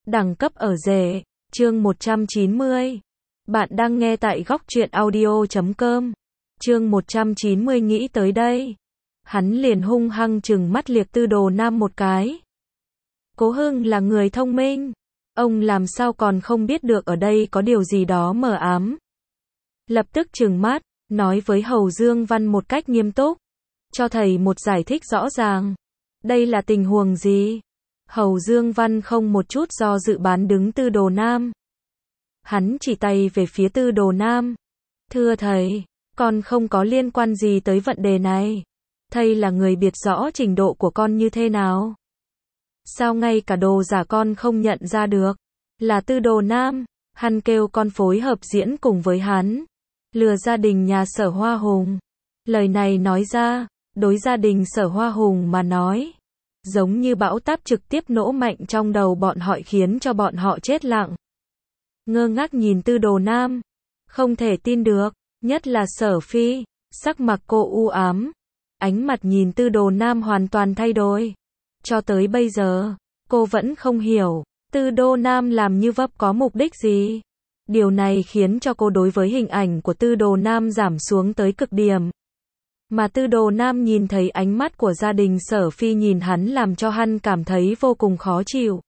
Đẳng cấp ở rể, chương 190. Bạn đang nghe tại góc truyện audio.com. Chương 190 nghĩ tới đây. Hắn liền hung hăng trừng mắt liếc Tư Đồ Nam một cái. Cố Hưng là người thông minh. Ông làm sao còn không biết được ở đây có điều gì đó mờ ám. Lập tức trừng mắt, nói với Hầu Dương Văn một cách nghiêm túc. Cho thầy một giải thích rõ ràng. Đây là tình huống gì? Hầu Dương Văn không một chút do dự bán đứng Tư Đồ Nam. Hắn chỉ tay về phía Tư Đồ Nam. Thưa thầy, con không có liên quan gì tới vấn đề này. Thầy là người biết rõ trình độ của con như thế nào. Sao ngay cả đồ giả con không nhận ra được? Là Tư Đồ Nam, hắn kêu con phối hợp diễn cùng với hắn. Lừa gia đình nhà Sở Hoa Hùng. Lời này nói ra, đối gia đình Sở Hoa Hùng mà nói. Giống như bão táp trực tiếp nổ mạnh trong đầu bọn họ khiến cho bọn họ chết lặng. Ngơ ngác nhìn Tư Đồ Nam. Không thể tin được, nhất là Sở Phi, sắc mặt cô u ám. Ánh mặt nhìn Tư Đồ Nam hoàn toàn thay đổi. Cho tới bây giờ, cô vẫn không hiểu, Tư Đồ Nam làm như vấp có mục đích gì. Điều này khiến cho cô đối với hình ảnh của Tư Đồ Nam giảm xuống tới cực điểm. Mà Tư Đồ Nam nhìn thấy ánh mắt của gia đình Sở Phi nhìn hắn làm cho hắn cảm thấy vô cùng khó chịu.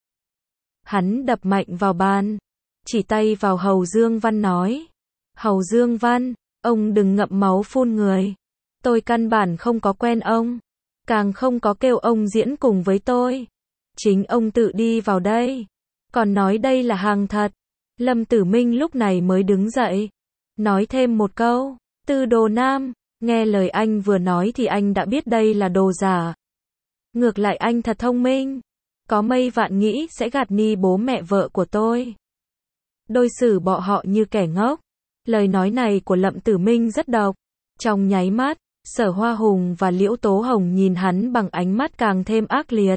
Hắn đập mạnh vào bàn, chỉ tay vào Hầu Dương Văn nói. Hầu Dương Văn, ông đừng ngậm máu phun người. Tôi căn bản không có quen ông, càng không có kêu ông diễn cùng với tôi. Chính ông tự đi vào đây, còn nói đây là hàng thật. Lâm Tử Minh lúc này mới đứng dậy, nói thêm một câu. Tư Đồ Nam, nghe lời anh vừa nói thì anh đã biết đây là đồ giả. Ngược lại anh thật thông minh, có mây vạn nghĩ sẽ gạt ni bố mẹ vợ của tôi. Đối xử bọn họ như kẻ ngốc. Lời nói này của Lâm Tử Minh rất độc. Trong nháy mắt, Sở Hoa Hùng và Liễu Tố Hồng nhìn hắn bằng ánh mắt càng thêm ác liệt.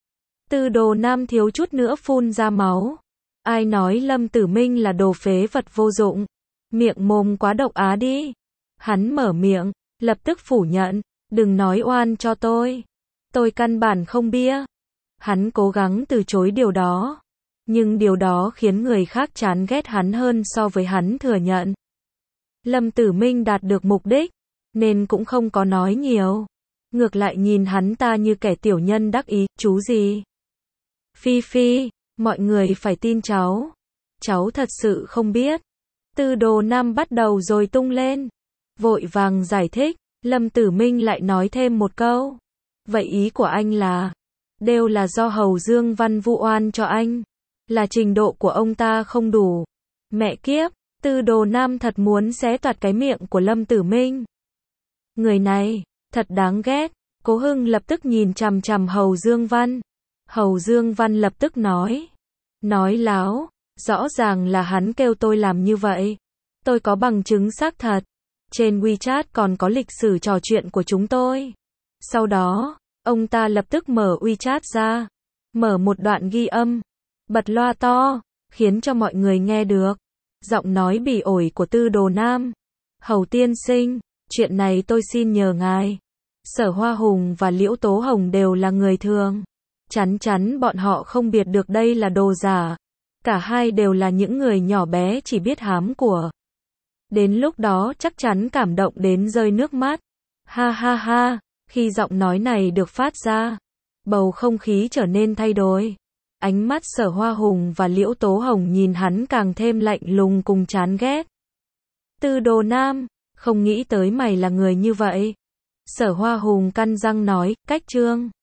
Tư Đồ Nam thiếu chút nữa phun ra máu. Ai nói Lâm Tử Minh là đồ phế vật vô dụng? Miệng mồm quá độc á đi. Hắn mở miệng, lập tức phủ nhận. Đừng nói oan cho tôi. Tôi căn bản không bia. Hắn cố gắng từ chối điều đó. Nhưng điều đó khiến người khác chán ghét hắn hơn so với hắn thừa nhận. Lâm Tử Minh đạt được mục đích, nên cũng không có nói nhiều. Ngược lại nhìn hắn ta như kẻ tiểu nhân đắc ý, chú gì? Phi Phi, mọi người phải tin cháu. Cháu thật sự không biết. Tư Đồ Nam bắt đầu rồi tung lên. Vội vàng giải thích, Lâm Tử Minh lại nói thêm một câu. Vậy ý của anh là, đều là do Hầu Dương Văn vu oan cho anh. Là trình độ của ông ta không đủ. Mẹ kiếp, Tư Đồ Nam thật muốn xé toạc cái miệng của Lâm Tử Minh. Người này, thật đáng ghét. Cố Hưng lập tức nhìn chằm chằm Hầu Dương Văn. Hầu Dương Văn lập tức nói. Nói láo, rõ ràng là hắn kêu tôi làm như vậy. Tôi có bằng chứng xác thật. Trên WeChat còn có lịch sử trò chuyện của chúng tôi. Sau đó, ông ta lập tức mở WeChat ra. Mở một đoạn ghi âm. Bật loa to, khiến cho mọi người nghe được. Giọng nói bỉ ổi của Tư Đồ Nam. Hầu tiên sinh, chuyện này tôi xin nhờ ngài. Sở Hoa Hùng và Liễu Tố Hồng đều là người thường. Chắn chắn bọn họ không biết được đây là đồ giả. Cả hai đều là những người nhỏ bé chỉ biết hám của. Đến lúc đó chắc chắn cảm động đến rơi nước mắt. Ha ha ha, khi giọng nói này được phát ra, bầu không khí trở nên thay đổi. Ánh mắt Sở Hoa Hùng và Liễu Tố Hồng nhìn hắn càng thêm lạnh lùng cùng chán ghét. Tư Đồ Nam, không nghĩ tới mày là người như vậy. Sở Hoa Hùng cắn răng nói, cách trương.